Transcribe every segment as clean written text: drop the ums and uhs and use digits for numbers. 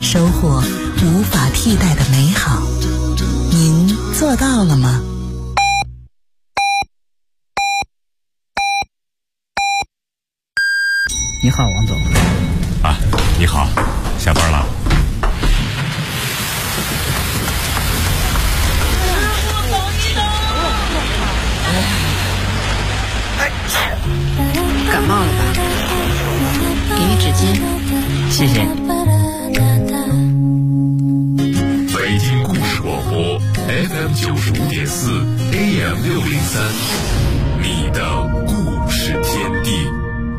收获无法替代的美好。您做到了吗？ 你好，王总。 啊，你好，下班了。 感冒了吧？给你纸巾。 谢谢。 北京故事广播 FM 95.4 AM 603，你的故事天地。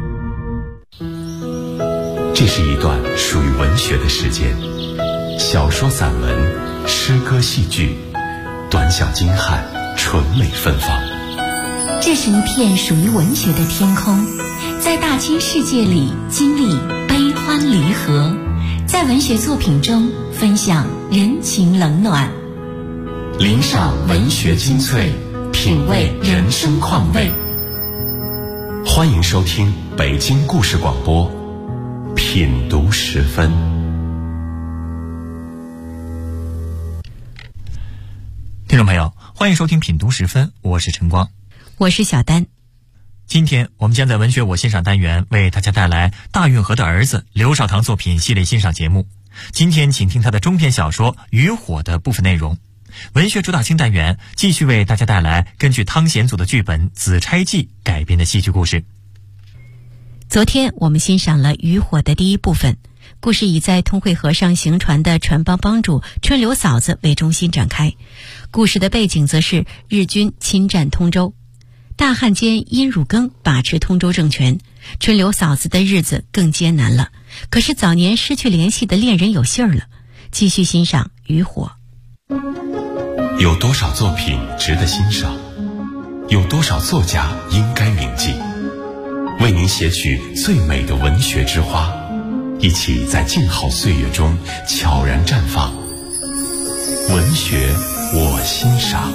这是一段属于文学的时间，小说、散文、诗歌、戏剧，短小精悍，纯美芬芳。 这是一片属于文学的天空，在大千世界里经历悲欢离合，在文学作品中分享人情冷暖， 领赏文学精粹，品味人生况味。欢迎收听北京故事广播品读时分。 听众朋友，欢迎收听品读时分，我是晨光， 我是小丹。 今天我们将在文学我欣赏单元为大家带来大运河的儿子刘少棠作品系列欣赏节目。今天请听他的中篇小说《渔火》的部分内容。文学主打星单元继续为大家带来根据汤显祖的剧本《紫钗记》改编的戏剧故事。 昨天我们欣赏了《渔火》的第一部分，故事以在通惠河上行船的船帮帮主春柳嫂子为中心展开。故事的背景则是日军侵占通州，大汉奸殷汝耕把持通州政权，春柳嫂子的日子更艰难了。可是早年失去联系的恋人有信儿了。继续欣赏《渔火》。 有多少作品值得欣赏？有多少作家应该铭记？为您写取最美的文学之花，一起在静好岁月中悄然绽放。文学我欣赏。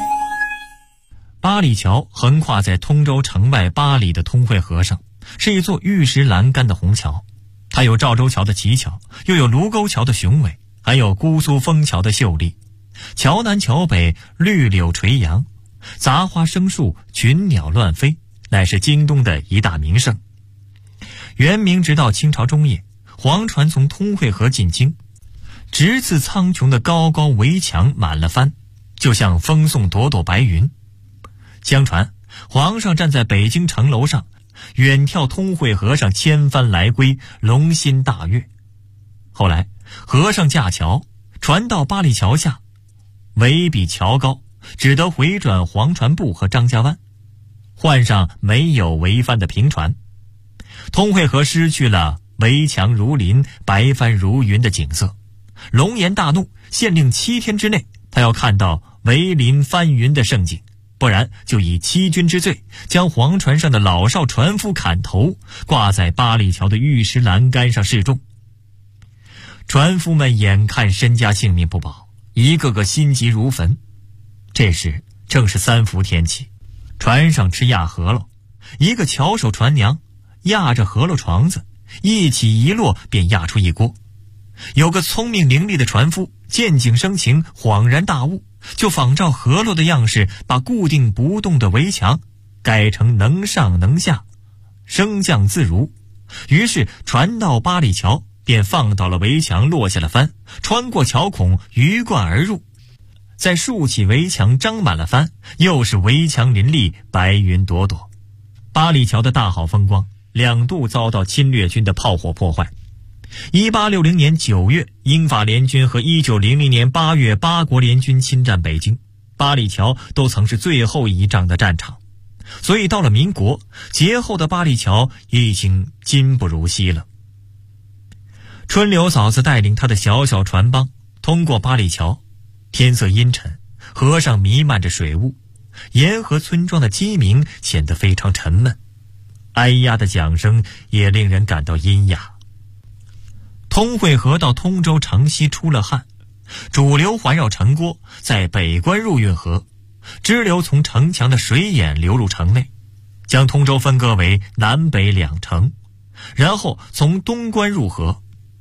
八里桥横跨在通州城外8里的通惠河上，是一座玉石栏杆的虹桥。它有赵州桥的奇巧，又有卢沟桥的雄伟，还有姑苏枫桥的秀丽。桥南桥北，绿柳垂杨，杂花生树，群鸟乱飞，乃是京东的一大名胜。元明直到清朝中叶，黄船从通惠河进京，直刺苍穹的高高围墙满了帆，就像风送朵朵白云。相传皇上站在北京城楼上，远眺通惠河上千帆来归，龙心大悦。后来河上架桥，船到八里桥下，围比桥高，只得回转黄船埠和张家湾，换上没有围帆的平船。通惠河失去了围墙如林，白帆如云的景色。龙颜大怒，限令7天之内他要看到围林翻云的盛景，不然就以欺君之罪将黄船上的老少船夫砍头，挂在八里桥的玉石栏杆上示众。船夫们眼看身家性命不保，一个个心急如焚。这时正是3伏天气，船上吃压饸饹，一个巧手船娘压着饸饹床子，一起一落便压出一锅。有个聪明伶俐的船夫见景生情，恍然大悟，就仿照饸饹的样式，把固定不动的围墙改成能上能下，升降自如。于是船到八里桥，便放倒了围墙，落下了帆，穿过桥孔，鱼贯而入。再竖起围墙，张满了帆，又是围墙林立，白云朵朵。八里桥的大好风光2度遭到侵略军的炮火破坏。1860年9月，英法联军和1900年8月八国联军侵占北京，八里桥都曾是最后一仗的战场。所以到了民国，劫后的八里桥已经今不如昔了。春柳嫂子带领她的小小船帮通过八里桥，天色阴沉，河上弥漫着水雾，沿河村庄的鸡鸣显得非常沉闷，哀鸦的桨声也令人感到阴哑。通惠河到通州城西出了汉，主流环绕城郭，在北关入运河，支流从城墙的水眼流入城内，将通州分割为南北2城，然后从东关入河。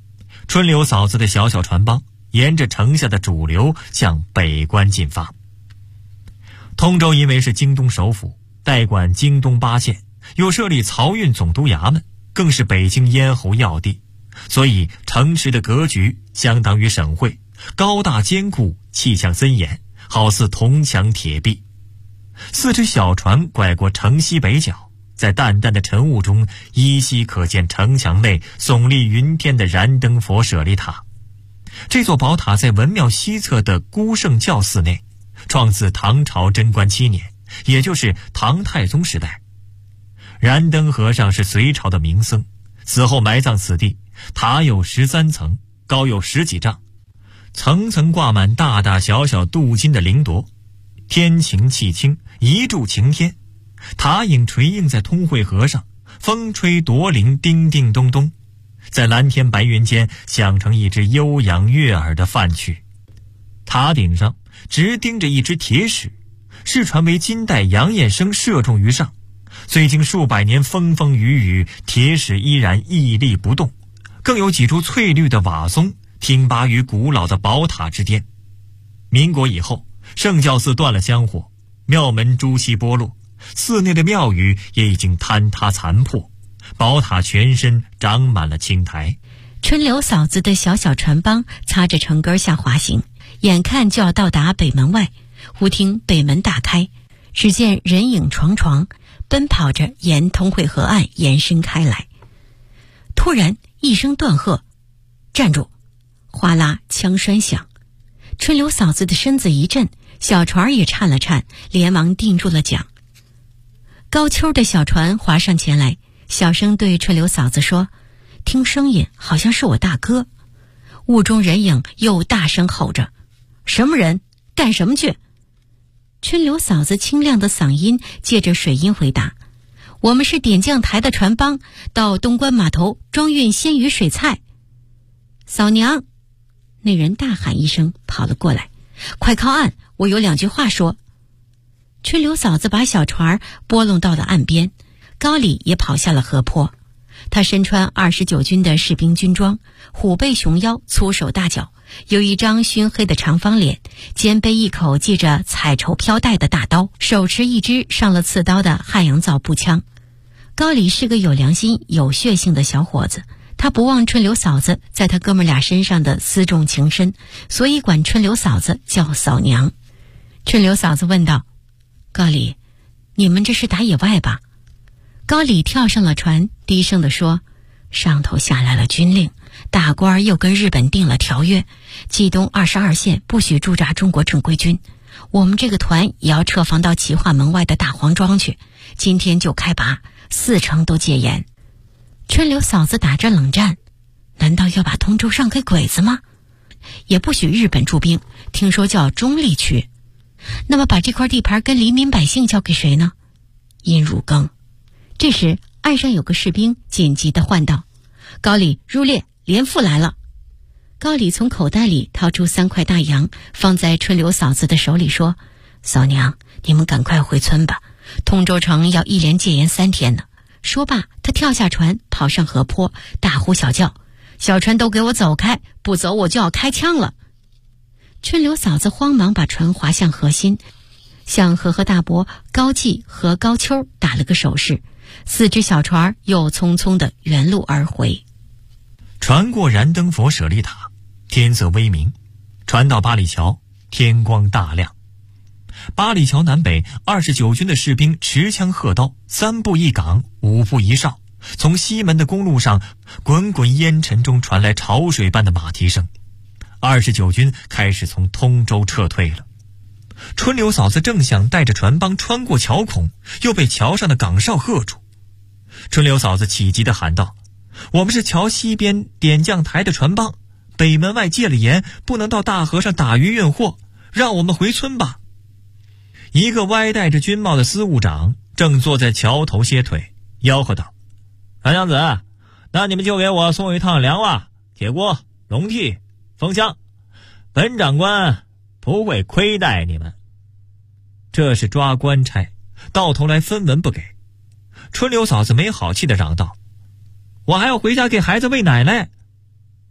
春柳嫂子的小小船帮沿着城下的主流向北关进发。通州因为是京东首府，代管京东8县，又设立漕运总督衙门，更是北京咽喉要地，所以城池的格局相当于省会，高大坚固，气象森严，好似铜墙铁壁。4只小船拐过城西北角，在淡淡的晨雾中依稀可见城墙内耸立云天的燃灯佛舍利塔。这座宝塔在文庙西侧的孤圣教寺内，创自唐朝贞观7年，也就是唐太宗时代。燃灯和尚是隋朝的名僧，死后埋葬此地。塔有13层，高有10几丈，层层挂满大大小小镀金的灵铎，天晴气清，一柱擎天。塔影垂映在通惠河上，风吹铎铃叮叮咚咚，在蓝天白云间响成一支悠扬悦耳的梵曲。塔顶上直钉着一只铁矢，世传为金代杨彦生射中于上，虽经数百年风风雨雨，铁矢依然屹立不动。更有几株翠绿的瓦松挺拔于古老的宝塔之巅。民国以后，圣教寺断了香火，庙门朱熹剥落，寺内的庙宇也已经坍塌残破，宝塔全身长满了青苔。 春柳嫂子的小小船帮擦着城根下滑行，眼看就要到达北门外，忽听北门大开，只见人影幢幢，奔跑着沿通惠河岸延伸开来。突然一声断喝，站住！哗啦枪栓响，春柳嫂子的身子一震，小船也颤了颤，连忙定住了桨。高秋的小船划上前来，小声对春柳嫂子说：“听声音好像是我大哥。”雾中人影又大声吼着：“什么人？干什么去？”春柳嫂子清亮的嗓音借着水音回答：“我们是点将台的船帮，到东关码头装运鲜鱼水菜。”嫂娘！那人大喊一声，跑了过来：“快靠岸，我有2句话说。”春柳嫂子把小船拨弄到了岸边，高礼也跑下了河坡。他身穿29军的士兵军装，虎背熊腰，粗手大脚，有一张熏黑的长方脸，肩背一口系着彩绸飘带的大刀，手持一支上了刺刀的汉阳造步枪。高礼是个有良心有血性的小伙子，他不忘春柳嫂子在他哥们俩身上的私重情深，所以管春柳嫂子叫嫂娘。春柳嫂子问道：“高礼，你们这是打野外吧？”高礼跳上了船，低声地说：“上头下来了军令，大官又跟日本订了条约，冀东22县不许驻扎中国正规军，我们这个团也要撤防到齐化门外的大黄庄去，今天就开拔，4城都戒严。”春柳嫂子打着冷战：“难道要把通州让给鬼子吗？也不许日本驻兵，听说叫中立区。那么把这块地盘跟黎民百姓交给谁呢？”殷汝耕。这时岸上有个士兵紧急地唤道：“高礼入列，连副来了。”高礼从口袋里掏出3块大洋，放在春柳嫂子的手里说：“嫂娘，你们赶快回村吧，通州城要一连戒严3天呢。”说罢，他跳下船，跑上河坡，大呼小叫：“小船都给我走开，不走我就要开枪了！”春柳嫂子慌忙把船划向河心，向和大伯高季和高秋打了个手势，4只小船又匆匆地原路而回。 船过燃灯佛舍利塔，天色微明，船到八里桥，天光大亮。八里桥南北29军的士兵持枪喝刀，3步一岗，5步一哨。从西门的公路上，滚滚烟尘中传来潮水般的马蹄声。29军开始从通州撤退了。春柳嫂子正想带着船帮穿过桥孔，又被桥上的岗哨喝住。春柳嫂子起急地喊道：“我们是桥西边点将台的船帮，北门外戒了严，不能到大河上打鱼运货，让我们回村吧。”一个歪戴着军帽的司务长正坐在桥头歇腿，吆喝道：“船娘子，那你们就给我送一趟凉袜、铁锅、笼屉、风箱，本长官不会亏待你们。”这是抓官差，到头来分文不给。春柳嫂子没好气地嚷道：“我还要回家给孩子喂奶奶。”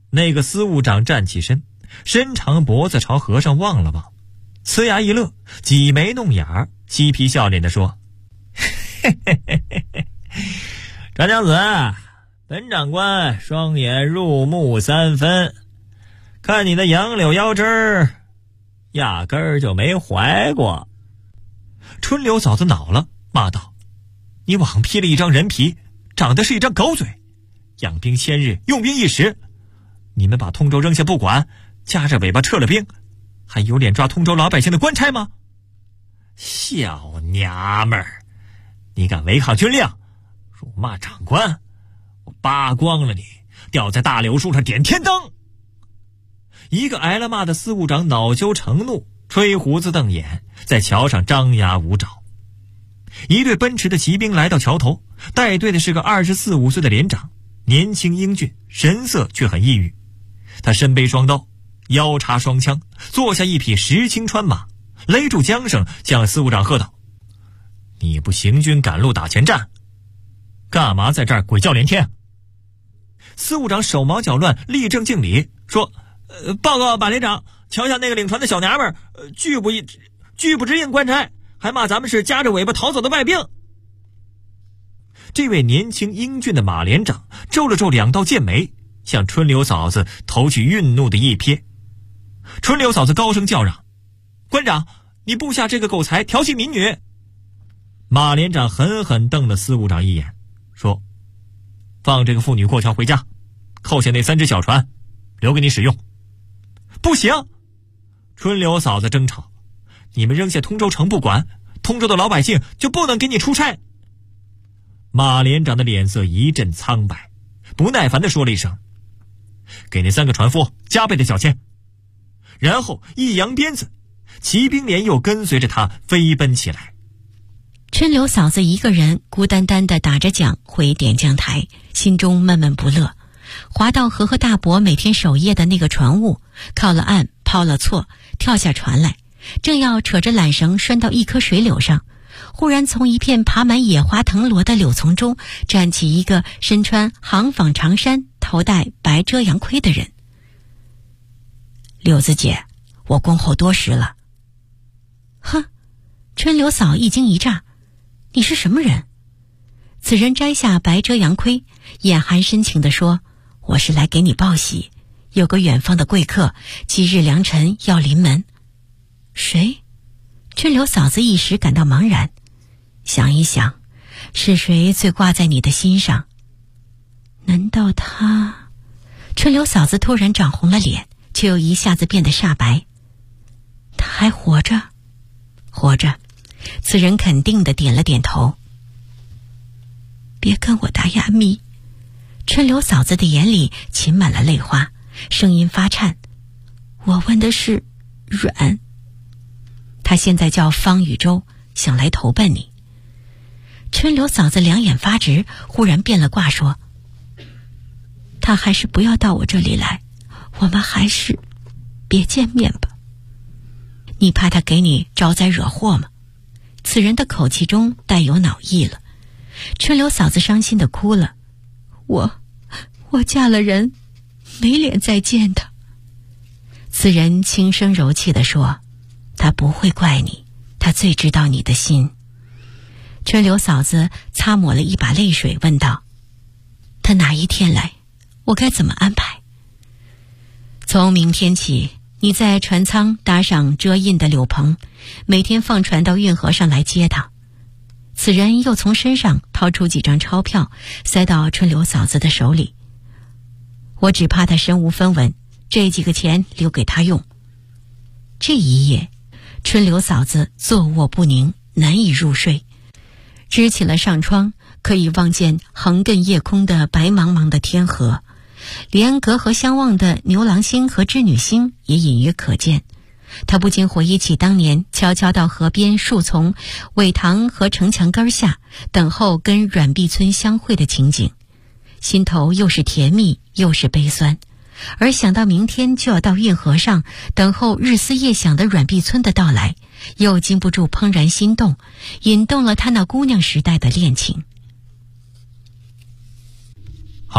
那个司务长站起身，伸长脖子朝和尚望了望，呲牙一乐，挤眉弄眼儿，嬉皮笑脸地说：嘿嘿嘿嘿嘿，传娘子，本长官双眼入木三分，看你的杨柳腰枝儿，压根儿就没怀过。春柳嫂子恼了，骂道：你枉披了一张人皮，长得是一张狗嘴，养兵千日，用兵一时，你们把通州扔下不管，夹着尾巴撤了兵，还有脸抓通州老百姓的官差吗？小娘们儿，你敢违抗军令，辱骂长官，我扒光了你，吊在大柳树上点天灯。一个挨了骂的司务长恼羞成怒，吹胡子瞪眼，在桥上张牙舞爪。一队奔驰的骑兵来到桥头，带队的是个24、25岁的连长，年轻英俊，神色却很抑郁。他身背双刀，腰插双枪，坐下一匹石青川马，勒住缰绳，向司务长喝道：你不行军赶路打前站，干嘛在这儿鬼叫连天？司务长手忙脚乱，立正敬礼说：报告马连长，桥下那个领船的小娘们拒不执应官差，还骂咱们是夹着尾巴逃走的外兵。这位年轻英俊的马连长皱了皱两道剑眉，向春柳嫂子投去愠怒的一瞥。春柳嫂子高声叫嚷：官长，你部下这个狗才调戏民女。马连长狠狠瞪了司务长一眼，说：放这个妇女过桥回家，扣下那3只小船，留给你使用。不行！春柳嫂子争吵：你们扔下通州城不管，通州的老百姓就不能给你出差。马连长的脸色一阵苍白，不耐烦地说了一声：给那3个船夫加倍的小钱。然后一扬鞭子，骑兵连又跟随着他飞奔起来。 春柳嫂子一个人孤单单地打着桨回点将台，心中闷闷不乐。划到和大伯每天守夜的那个船坞，靠了岸，抛了错，跳下船来，正要扯着缆绳拴到一棵水柳上，忽然从一片爬满野花藤萝的柳丛中站起一个身穿行坊长衫，头戴白遮阳盔的人。柳子姐，我恭候多时了。哼！春柳嫂一惊一乍，你是什么人？此人摘下白遮阳盔，眼含深情地说：我是来给你报喜，有个远方的贵客今日良辰要临门。谁？春柳嫂子一时感到茫然，想一想，是谁最挂在你的心上？难道他？春柳嫂子突然涨红了脸，却又一下子变得煞白。他还活着？活着。此人肯定地点了点头。别跟我打哑谜。春柳嫂子的眼里噙满了泪花，声音发颤。我问的是阮，他现在叫方宇洲，想来投奔你。春柳嫂子两眼发直，忽然变了卦说：他还是不要到我这里来，我们还是别见面吧。你怕他给你招灾惹祸吗？此人的口气中带有恼意了。春柳嫂子伤心地哭了。我嫁了人，没脸再见他。此人轻声柔气地说：他不会怪你，他最知道你的心。春柳嫂子擦抹了一把泪水，问道：他哪一天来？我该怎么安排？从明天起，你在船舱搭上遮印的柳棚，每天放船到运河上来接他。此人又从身上掏出几张钞票，塞到春柳嫂子的手里。我只怕他身无分文，这几个钱留给他用。这一夜，春柳嫂子坐卧不宁，难以入睡。支起了上窗，可以望见横亘夜空的白茫茫的天河，连隔河相望的牛郎星和织女星也隐约可见。他不禁回忆起当年悄悄到河边树丛、苇塘和城墙根下等候跟阮碧村相会的情景，心头又是甜蜜又是悲酸。而想到明天就要到运河上等候日思夜想的阮碧村的到来，又禁不住怦然心动，引动了他那姑娘时代的恋情。 好了，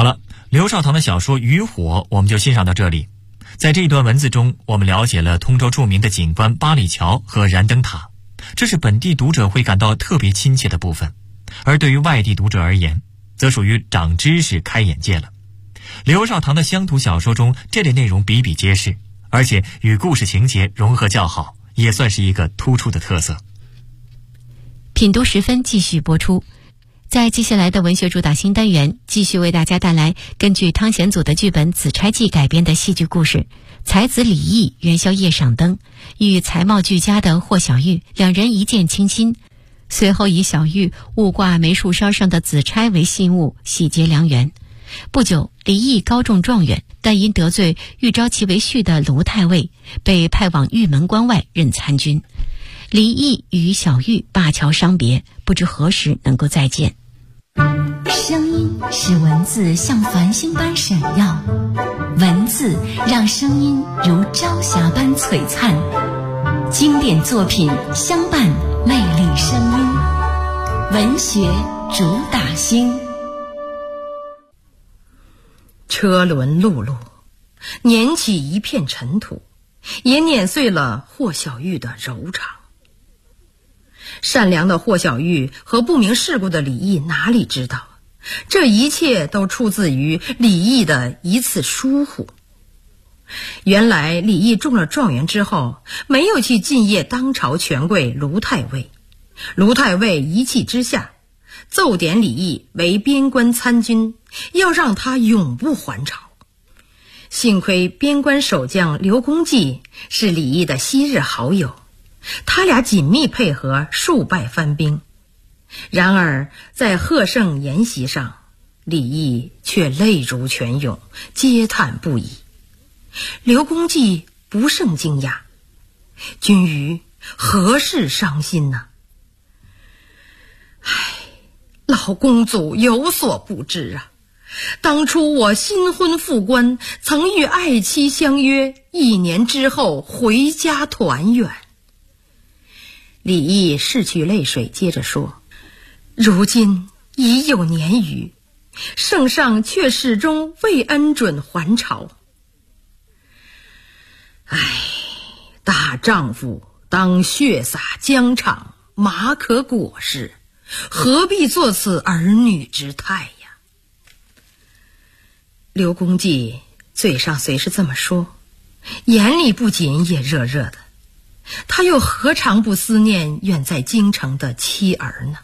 刘少棠的小说《渔火》我们就欣赏到这里。在这一段文字中，我们了解了通州著名的景观八里桥和燃灯塔，这是本地读者会感到特别亲切的部分，而对于外地读者而言，则属于长知识开眼界了。刘少棠的乡土小说中这类内容比比皆是，而且与故事情节融合较好，也算是一个突出的特色。 品读时分继续播出。在接下来的文学主打新单元，继续为大家带来根据汤显祖的剧本《紫钗记》改编的戏剧故事。才子李益元宵夜赏灯，与才貌俱佳的霍小玉两人一见倾心，随后以小玉误挂梅树梢上的紫钗为信物，喜结良缘。不久，李益高中状元，但因得罪欲招其为婿的卢太尉，被派往玉门关外任参军。李益与小玉灞桥伤别，不知何时能够再见。 声音使文字像繁星般闪耀，文字让声音如朝霞般璀璨。经典作品相伴，魅力声音，文学主打星。 车轮辘辘，碾起一片尘土，也碾碎了霍小玉的柔肠。善良的霍小玉和不明世故的李益哪里知道，这一切都出自于李益的一次疏忽。原来李益中了状元之后，没有去进谒当朝权贵卢太尉，卢太尉一气之下奏点李益为边关参军，要让他永不还朝。幸亏边关守将刘公济是李益的昔日好友，他俩紧密配合，数败番兵。然而在贺盛筵席上，李益却泪如泉涌，嗟叹不已。刘公济不胜惊讶，君于何事伤心呢？老公祖有所不知啊，当初我新婚复关，曾与爱妻相约1年之后回家团圆。李益拭去泪水，接着说，如今已有年余，圣上却始终未恩准还朝。大丈夫当血洒疆场，马可裹尸，何必做此儿女之态呀？刘公济嘴上虽是这么说，眼里不仅也热热的，他又何尝不思念远在京城的妻儿呢？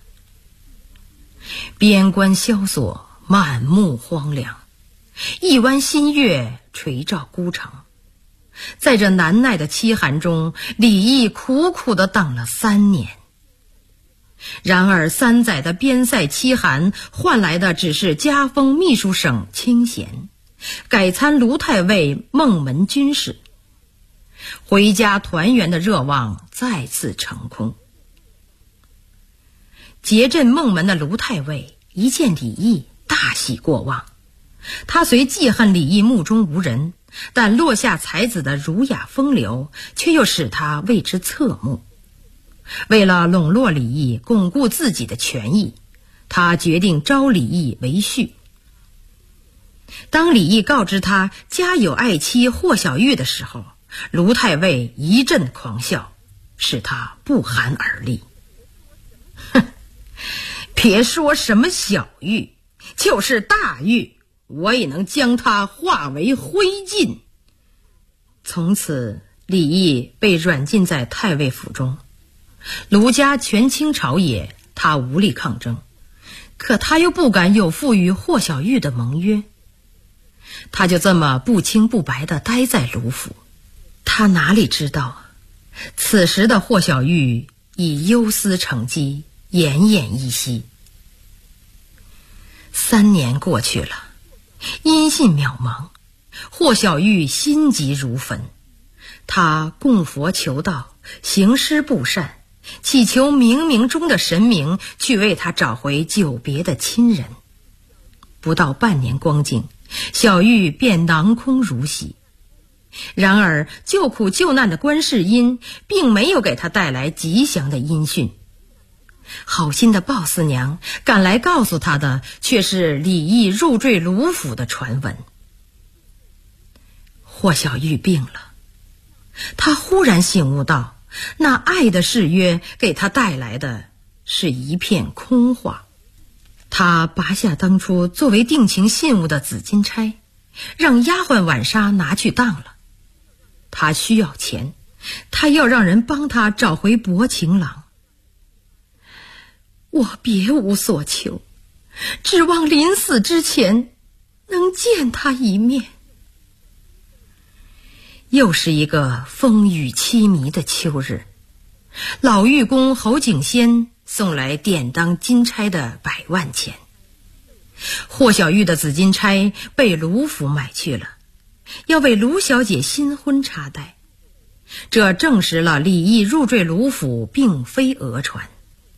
边关萧索，满目荒凉，一弯新月垂照孤城。在这难耐的凄寒中，李益苦苦地等了3年。然而3载的边塞凄寒，换来的只是加封秘书省清闲，改参卢太尉孟门军事。回家团圆的热望再次成空。结镇孟门的卢太尉一见李益，大喜过望。他虽记恨李益目中无人，但落下才子的儒雅风流，却又使他为之侧目。为了笼络李益，巩固自己的权益，他决定招李益为婿。当李益告知他家有爱妻霍小玉的时候，卢太尉一阵狂笑，使他不寒而栗。别说什么小玉，就是大玉，我也能将它化为灰烬。从此李益被软禁在太尉府中，卢家权倾朝野，他无力抗争，可他又不敢有负于霍小玉的盟约，他就这么不清不白地待在卢府。他哪里知道，此时的霍小玉已忧思成疾，奄奄一息。3年过去了，音信渺茫，霍小玉心急如焚。他供佛求道，行施布善，祈求冥冥中的神明去为他找回久别的亲人。不到半年光景，小玉便囊空如洗。然而救苦救难的观世音并没有给他带来吉祥的音讯。 好心的鲍四娘赶来告诉他的却是李毅入赘卢府的传闻。霍小玉病了，他忽然醒悟到，那爱的誓约给他带来的是一片空话。他拔下当初作为定情信物的紫金钗，让丫鬟晚纱拿去当了。他需要钱，他要让人帮他找回薄情郎。我别无所求，指望临死之前能见他一面。又是一个风雨凄迷的秋日，老玉公侯景仙送来典当金钗的100万钱。霍小玉的紫金钗被卢府买去了，要为卢小姐新婚插代。这证实了李毅入赘卢府并非讹传。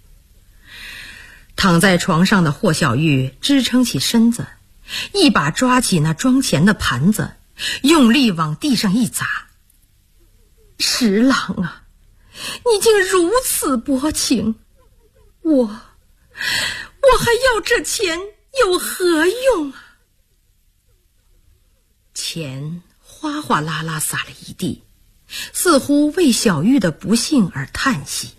躺在床上的霍小玉支撑起身子，一把抓起那装钱的盘子，用力往地上一砸。十郎啊，你竟如此薄情，我还要这钱有何用啊？钱哗哗啦啦洒了一地，似乎为小玉的不幸而叹息。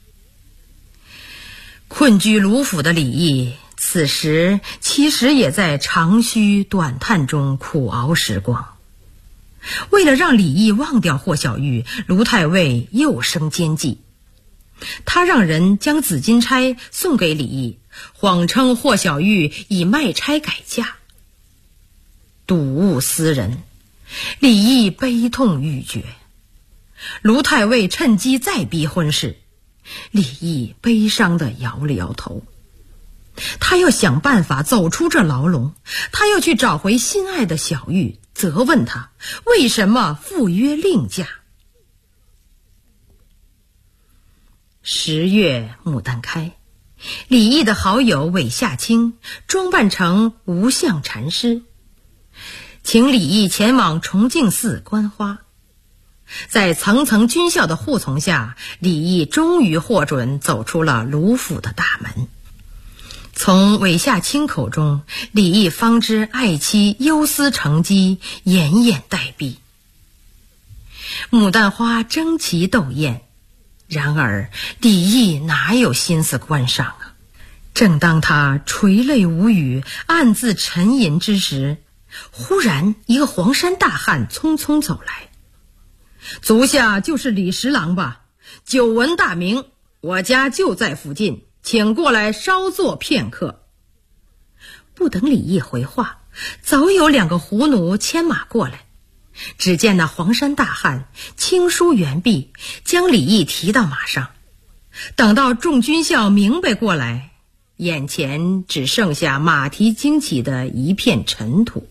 困居卢府的李毅此时其实也在长吁短叹中苦熬时光。为了让李毅忘掉霍小玉，卢太尉又生奸计。他让人将紫金钗送给李毅，谎称霍小玉已卖钗改嫁。睹物思人，李毅悲痛欲绝。卢太尉趁机再逼婚事，李毅悲伤地摇了摇头。他要想办法走出这牢笼，他要去找回心爱的小玉，责问他为什么赴约另嫁。10月牡丹开，李毅的好友韦夏卿装扮成无相禅师，请李毅前往崇敬寺观花。在层层军校的护从下，李毅终于获准走出了卢府的大门。从韦夏卿口中，李毅方知爱妻忧思成疾，奄奄待毙。牡丹花争奇斗艳，然而李毅哪有心思观赏啊？正当他垂泪无语，暗自沉吟之时，忽然一个黄衫大汉匆匆走来。足下就是李十郎吧？久闻大名，我家就在附近，请过来稍坐片刻。不等李毅回话，早有2个胡奴牵马过来。只见那黄衫大汉轻舒猿臂，将李毅提到马上。等到众军校明白过来，眼前只剩下马蹄惊起的一片尘土。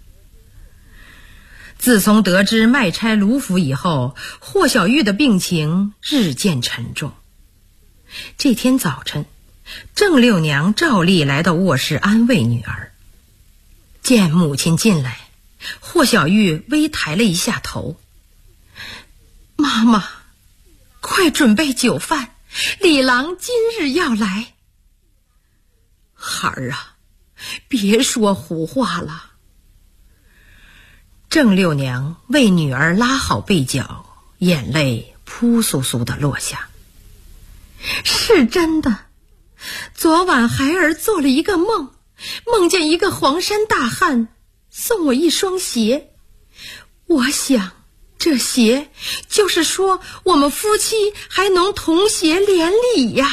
自从得知卖钗卢府以后，霍小玉的病情日渐沉重。这天早晨，郑六娘照例来到卧室安慰女儿。见母亲进来，霍小玉微抬了一下头。妈妈，快准备酒饭，李郎今日要来。孩儿啊，别说胡话了。郑六娘为女儿拉好被角，眼泪扑簌簌地落下。是真的，昨晚孩儿做了一个梦，梦见一个黄衫大汉送我一双鞋。我想这鞋就是说我们夫妻还能同鞋连理呀。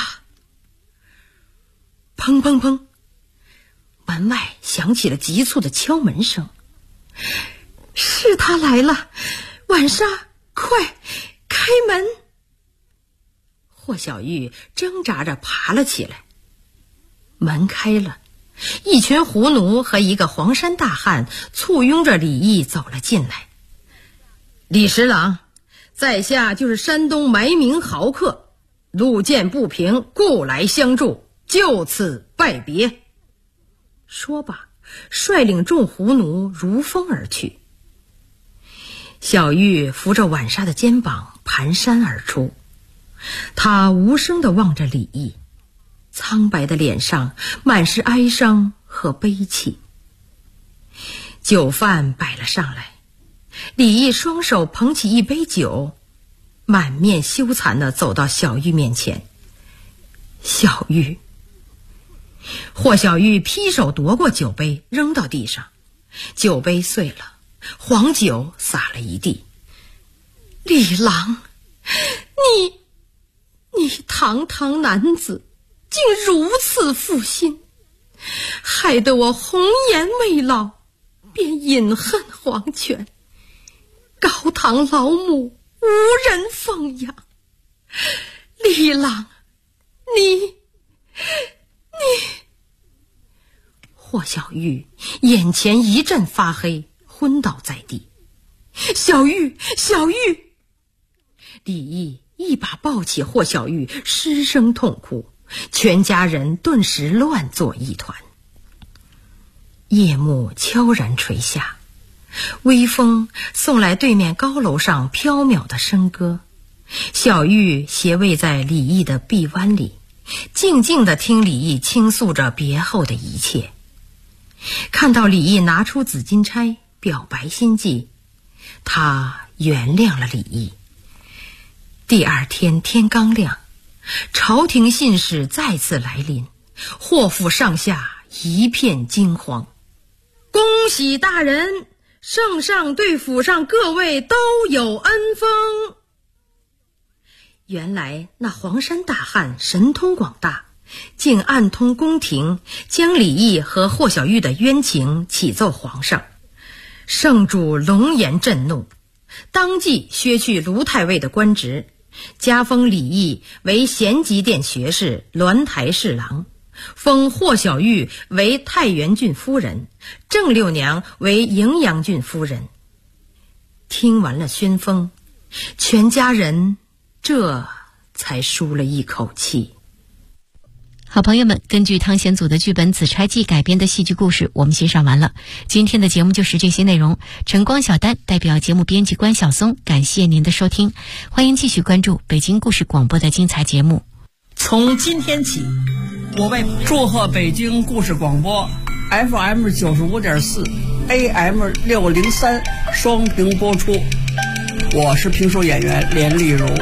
砰砰砰，门外响起了急促的敲门声。是他来了，晚纱，快开门！霍小玉挣扎着爬了起来。门开了，一群胡奴和一个黄衫大汉簇拥着李毅走了进来。李十郎，在下就是山东埋名豪客，路见不平，故来相助，就此拜别。说罢，率领众胡奴如风而去。小玉扶着晚纱的肩膀蹒跚而出，她无声地望着李毅。 苍白的脸上满是哀伤和悲戚。酒饭摆了上来，李毅双手捧起一杯酒，满面羞惭地走到小玉面前。小玉，霍小玉劈手夺过酒杯，扔到地上，酒杯碎了，黄酒洒了一地。李郎，你堂堂男子，竟如此负心，害得我红颜未老，便饮恨黄泉，高堂老母无人奉养。李郎，你霍小玉眼前一阵发黑，昏倒在地。小玉！李毅一把抱起霍小玉，失声痛哭，全家人顿时乱作一团。夜幕悄然垂下，微风送来对面高楼上飘渺的笙歌。小玉斜偎在李毅的臂弯里，静静地听李毅倾诉着别后的一切。看到李毅拿出紫金钗表白心迹，他原谅了李毅。第二天天刚亮，朝廷信使再次来临，霍府上下一片惊慌。恭喜大人，圣上对府上各位都有恩封。原来那黄山大汉神通广大，竟暗通宫廷，将李毅和霍小玉的冤情启奏皇上。圣主龙颜震怒，当即削去卢太尉的官职，加封李毅为咸吉殿学士、鸾台侍郎，封霍小玉为太原郡夫人，郑六娘为荥阳郡夫人。听完了宣封，全家人这才舒了一口气。 好朋友们，根据汤显祖的剧本《紫钗记》改编的戏剧故事我们欣赏完了，今天的节目就是这些内容。晨光小丹代表节目编辑关晓松，感谢您的收听，欢迎继续关注北京故事广播的精彩节目。 从今天起，我为祝贺北京故事广播 FM 95.4 AM 603双屏播出。我是评书演员连丽如。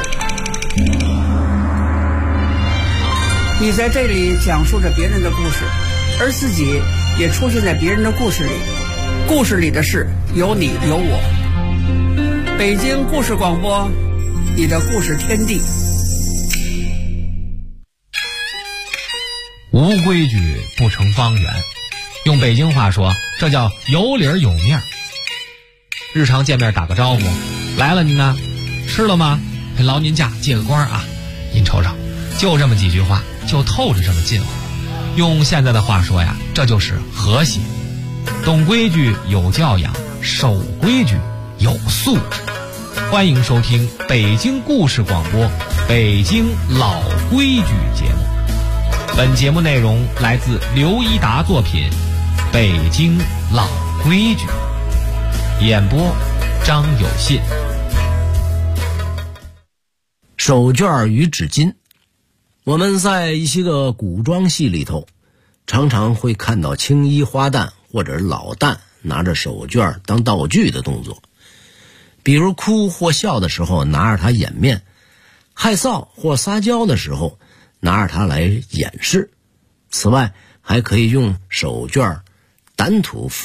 你在这里讲述着别人的故事，而自己也出现在别人的故事里，故事里的事有你有我。北京故事广播，你的故事天地。 无规矩不成方圆，用北京话说，这叫有理有面。日常见面打个招呼，来了您呢，吃了吗？劳您驾借个光啊，您瞅瞅，就这么几句话，就透着这么近乎。用现在的话说呀，这就是和谐。懂规矩有教养，守规矩有素质。欢迎收听北京故事广播北京老规矩节目。本节目内容来自刘一达作品《北京老规矩》，演播张有信。 手绢与纸巾，我们在一些个古装戏里头常常会看到青衣花旦或者老旦拿着手绢当道具的动作，比如哭或笑的时候拿着它掩面，害臊或撒娇的时候拿着它来掩饰。此外还可以用手绢掸土